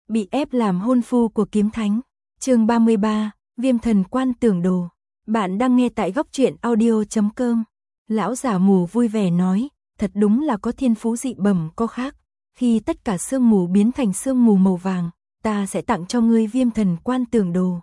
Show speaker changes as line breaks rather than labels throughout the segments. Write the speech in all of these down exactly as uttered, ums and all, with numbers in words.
bị ép làm hôn phu của kiếm thánh. Chương ba mươi ba, Viêm thần quan tưởng đồ. Bạn đang nghe tại góc truyện audio chấm com. Lão giả mù vui vẻ nói, thật đúng là có thiên phú dị bẩm có khác. Khi tất cả sương mù biến thành sương mù màu vàng, ta sẽ tặng cho ngươi Viêm thần quan tưởng đồ.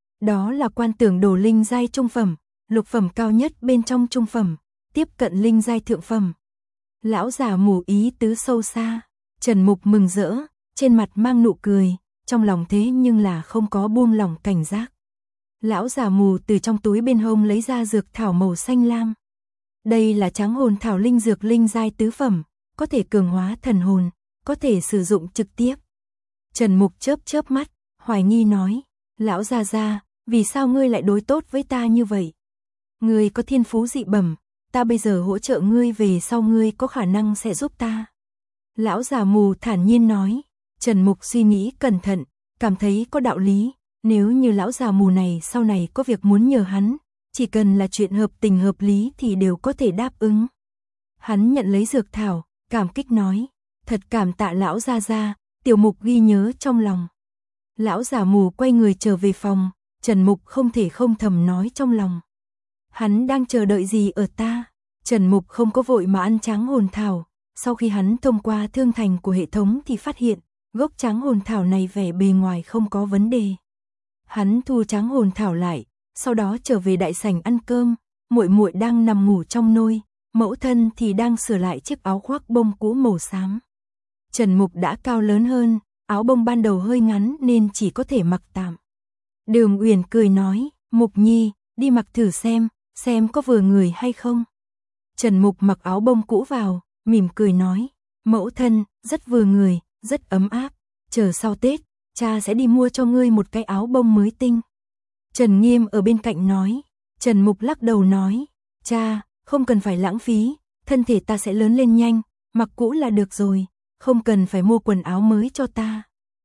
Đó là quan tưởng đồ linh giai trung phẩm, lục phẩm cao nhất bên trong trung phẩm, tiếp cận linh giai thượng phẩm. Lão giả mù ý tứ sâu xa, Trần Mục mừng rỡ, trên mặt mang nụ cười, trong lòng thế nhưng là không có buông lỏng cảnh giác. Lão giả mù từ trong túi bên hông lấy ra dược thảo màu xanh lam. Đây là tráng hồn thảo linh dược linh giai tứ phẩm, có thể cường hóa thần hồn, có thể sử dụng trực tiếp. Trần Mục chớp chớp mắt, hoài nghi nói, lão gia gia, vì sao ngươi lại đối tốt với ta như vậy? Ngươi có thiên phú dị bẩm, ta bây giờ hỗ trợ ngươi về sau ngươi có khả năng sẽ giúp ta. Lão già mù thản nhiên nói. Trần Mục suy nghĩ cẩn thận, cảm thấy có đạo lý, nếu như lão già mù này sau này có việc muốn nhờ hắn, chỉ cần là chuyện hợp tình hợp lý thì đều có thể đáp ứng. Hắn nhận lấy dược thảo, cảm kích nói, thật cảm tạ lão gia gia, tiểu Mục ghi nhớ trong lòng. Lão già mù quay người trở về phòng, Trần Mục không thể không thầm nói trong lòng. Hắn đang chờ đợi gì ở ta? Trần Mục không có vội mà ăn tráng hồn thảo, sau khi hắn thông qua thương thành của hệ thống thì phát hiện, gốc tráng hồn thảo này vẻ bề ngoài không có vấn đề. Hắn thu tráng hồn thảo lại, sau đó trở về đại sảnh ăn cơm, muội muội đang nằm ngủ trong nôi, mẫu thân thì đang sửa lại chiếc áo khoác bông cũ màu xám. Trần Mục đã cao lớn hơn, áo bông ban đầu hơi ngắn nên chỉ có thể mặc tạm. Đường Uyển cười nói, Mục Nhi, đi mặc thử xem, xem có vừa người hay không. Trần Mục mặc áo bông cũ vào, mỉm cười nói, mẫu thân, rất vừa người, rất ấm áp, chờ sau Tết, cha sẽ đi mua cho ngươi một cái áo bông mới tinh. Trần Nghiêm ở bên cạnh nói, Trần Mục lắc đầu nói, cha, không cần phải lãng phí, thân thể ta sẽ lớn lên nhanh, mặc cũ là được rồi, không cần phải mua quần áo mới cho ta.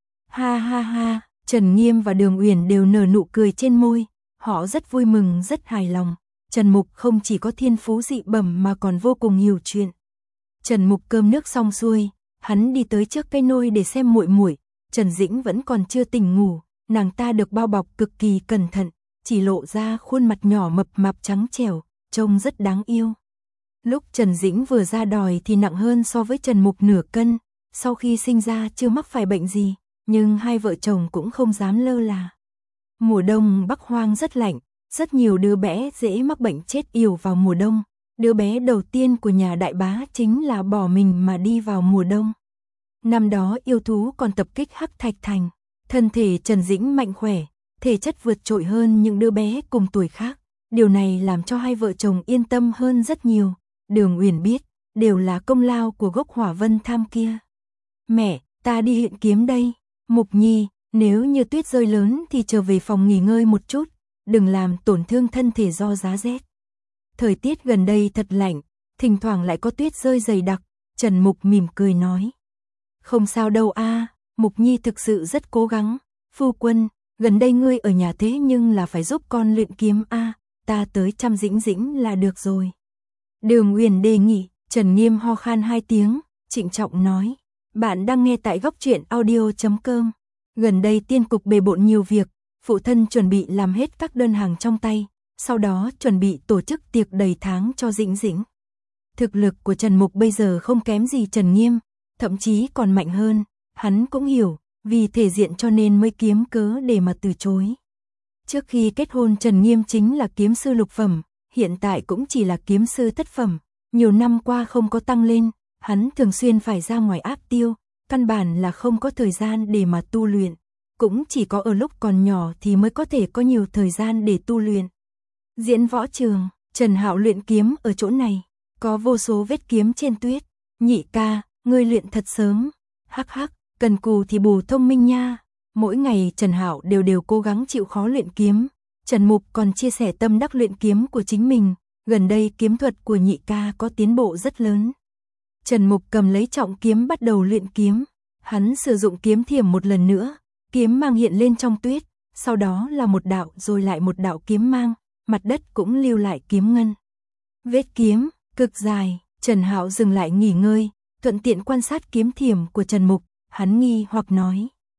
Ha ha ha, Trần Nghiêm và Đường Uyển đều nở nụ cười trên môi, họ rất vui mừng rất hài lòng, Trần Mục không chỉ có thiên phú dị bẩm mà còn vô cùng hiểu chuyện. Trần Mục cơm nước xong xuôi, hắn đi tới trước cái nôi để xem muội muội, Trần Dĩnh vẫn còn chưa tỉnh ngủ, nàng ta được bao bọc cực kỳ cẩn thận, chỉ lộ ra khuôn mặt nhỏ mập mạp trắng trẻo, trông rất đáng yêu. Lúc Trần Dĩnh vừa ra đòi thì nặng hơn so với Trần Mục nửa cân, sau khi sinh ra chưa mắc phải bệnh gì, nhưng hai vợ chồng cũng không dám lơ là. Mùa đông Bắc Hoang rất lạnh, rất nhiều đứa bé dễ mắc bệnh chết yểu vào mùa đông. Đứa bé đầu tiên của nhà đại bá chính là bỏ mình mà đi vào mùa đông. Năm đó yêu thú còn tập kích Hắc Thạch Thành, thân thể Trần Dĩnh mạnh khỏe, thể chất vượt trội hơn những đứa bé cùng tuổi khác. Điều này làm cho hai vợ chồng yên tâm hơn rất nhiều. Đường Uyển biết, đều là công lao của gốc hỏa vân tham kia. Mẹ, ta đi hiện kiếm đây. Mục Nhi, nếu như tuyết rơi lớn thì trở về phòng nghỉ ngơi một chút, đừng làm tổn thương thân thể do giá rét. Thời tiết gần đây thật lạnh, thỉnh thoảng lại có tuyết rơi dày đặc, Trần Mục mỉm cười nói. Không sao đâu a, Mục Nhi thực sự rất cố gắng, phu quân, gần đây ngươi ở nhà thế nhưng là phải giúp con luyện kiếm a, ta tới chăm Dĩnh Dĩnh là được rồi. Đường Uyển đề nghị, Trần Nghiêm ho khan hai tiếng, trịnh trọng nói, bạn đang nghe tại góc truyện audio chấm com. Gần đây tiên cục bề bộn nhiều việc, phụ thân chuẩn bị làm hết các đơn hàng trong tay. Sau đó chuẩn bị tổ chức tiệc đầy tháng cho Dĩnh Dĩnh. Thực lực của Trần Mục bây giờ không kém gì Trần Nghiêm, thậm chí còn mạnh hơn, hắn cũng hiểu, vì thể diện cho nên mới kiếm cớ để mà từ chối. Trước khi kết hôn Trần Nghiêm chính là kiếm sư lục phẩm, hiện tại cũng chỉ là kiếm sư thất phẩm, nhiều năm qua không có tăng lên, hắn thường xuyên phải ra ngoài áp tiêu, căn bản là không có thời gian để mà tu luyện, cũng chỉ có ở lúc còn nhỏ thì mới có thể có nhiều thời gian để tu luyện. Diễn võ trường, Trần Hạo luyện kiếm ở chỗ này, có vô số vết kiếm trên tuyết. Nhị ca, ngươi luyện thật sớm. Hắc hắc, cần cù thì bù thông minh nha. Mỗi ngày Trần Hạo đều đều cố gắng chịu khó luyện kiếm. Trần Mục còn chia sẻ tâm đắc luyện kiếm của chính mình. Gần đây kiếm thuật của nhị ca có tiến bộ rất lớn. Trần Mục cầm lấy trọng kiếm bắt đầu luyện kiếm. Hắn sử dụng kiếm thiểm một lần nữa. Kiếm mang hiện lên trong tuyết. Sau đó là một đạo rồi lại một đạo kiếm mang. Mặt đất cũng lưu lại kiếm ngân. Vết kiếm, cực dài, Trần Hạo dừng lại nghỉ ngơi, thuận tiện quan sát kiếm thiểm của Trần Mục, hắn nghi hoặc nói.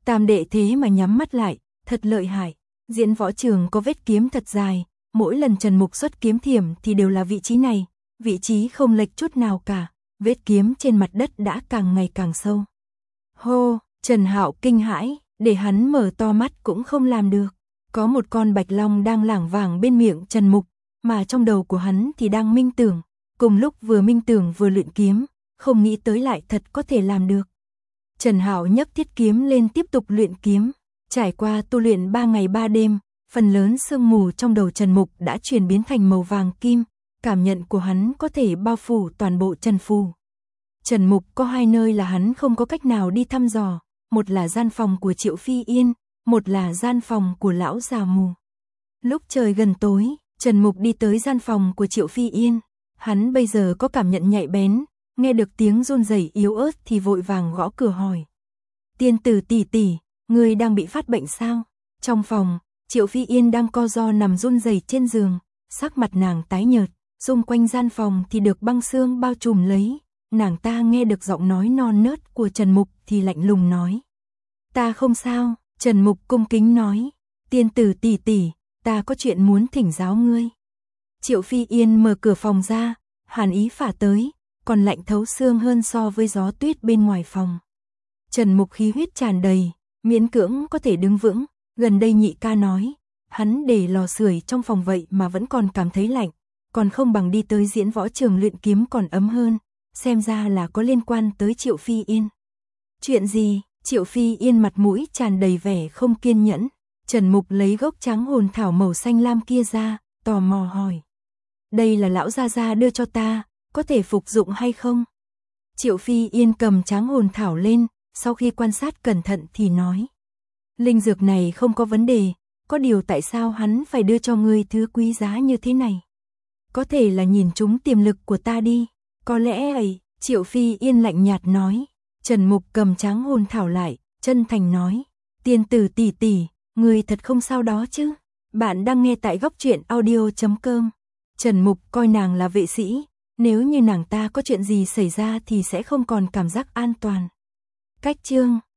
Tam đệ thế mà nhắm mắt lại, thật lợi hại. Diễn võ trường có vết kiếm thật dài, mỗi lần Trần Mục xuất kiếm thiểm thì đều là vị trí này, vị trí không lệch chút nào cả, vết kiếm trên mặt đất đã càng ngày càng sâu. Hô, Trần Hạo kinh hãi, để hắn mở to mắt cũng không làm được. Có một con bạch long đang lảng vảng bên miệng Trần Mục, mà trong đầu của hắn thì đang minh tưởng, cùng lúc vừa minh tưởng vừa luyện kiếm, không nghĩ tới lại thật có thể làm được. Trần Hạo nhấc thiết kiếm lên tiếp tục luyện kiếm, trải qua tu luyện ba ngày ba đêm, phần lớn sương mù trong đầu Trần Mục đã chuyển biến thành màu vàng kim, cảm nhận của hắn có thể bao phủ toàn bộ Trần Phù. Trần Mục có hai nơi là hắn không có cách nào đi thăm dò, một là gian phòng của Triệu Phi Yên, một là gian phòng của lão già mù. Lúc trời gần tối, Trần Mục đi tới gian phòng của Triệu Phi Yên, hắn bây giờ có cảm nhận nhạy bén, nghe được tiếng run rẩy yếu ớt thì vội vàng gõ cửa hỏi. Tiên tử tỷ tỷ, ngươi đang bị phát bệnh sao? Trong phòng, Triệu Phi Yên đang co ro nằm run rẩy trên giường, sắc mặt nàng tái nhợt, xung quanh gian phòng thì được băng sương bao trùm lấy, nàng ta nghe được giọng nói non nớt của Trần Mục thì lạnh lùng nói. Ta không sao, Trần Mục cung kính nói, tiên tử tỷ tỷ, ta có chuyện muốn thỉnh giáo ngươi. Triệu Phi Yên mở cửa phòng ra, hàn ý phả tới, còn lạnh thấu xương hơn so với gió tuyết bên ngoài phòng. Trần Mục khí huyết tràn đầy, miễn cưỡng có thể đứng vững, gần đây nhị ca nói, hắn để lò sưởi trong phòng vậy mà vẫn còn cảm thấy lạnh, còn không bằng đi tới diễn võ trường luyện kiếm còn ấm hơn, xem ra là có liên quan tới Triệu Phi Yên. Chuyện gì? Triệu Phi Yên mặt mũi tràn đầy vẻ không kiên nhẫn, Trần Mục lấy gốc trắng hồn thảo màu xanh lam kia ra, tò mò hỏi. Đây là lão gia gia đưa cho ta, có thể phục dụng hay không? Triệu Phi Yên cầm trắng hồn thảo lên, sau khi quan sát cẩn thận thì nói. Linh dược này không có vấn đề, có điều tại sao hắn phải đưa cho ngươi thứ quý giá như thế này? Có thể là nhìn trúng tiềm lực của ta đi, có lẽ ấy, Triệu Phi Yên lạnh nhạt nói. Trần Mục cầm trắng hồn thảo lại, chân thành nói. Tiên tử tỷ tỷ, ngươi thật không sao đó chứ? Bạn đang nghe tại góc truyện audio chấm com. Trần Mục coi nàng là vệ sĩ, nếu như nàng ta có chuyện gì xảy ra thì sẽ không còn cảm giác an toàn. Cách chương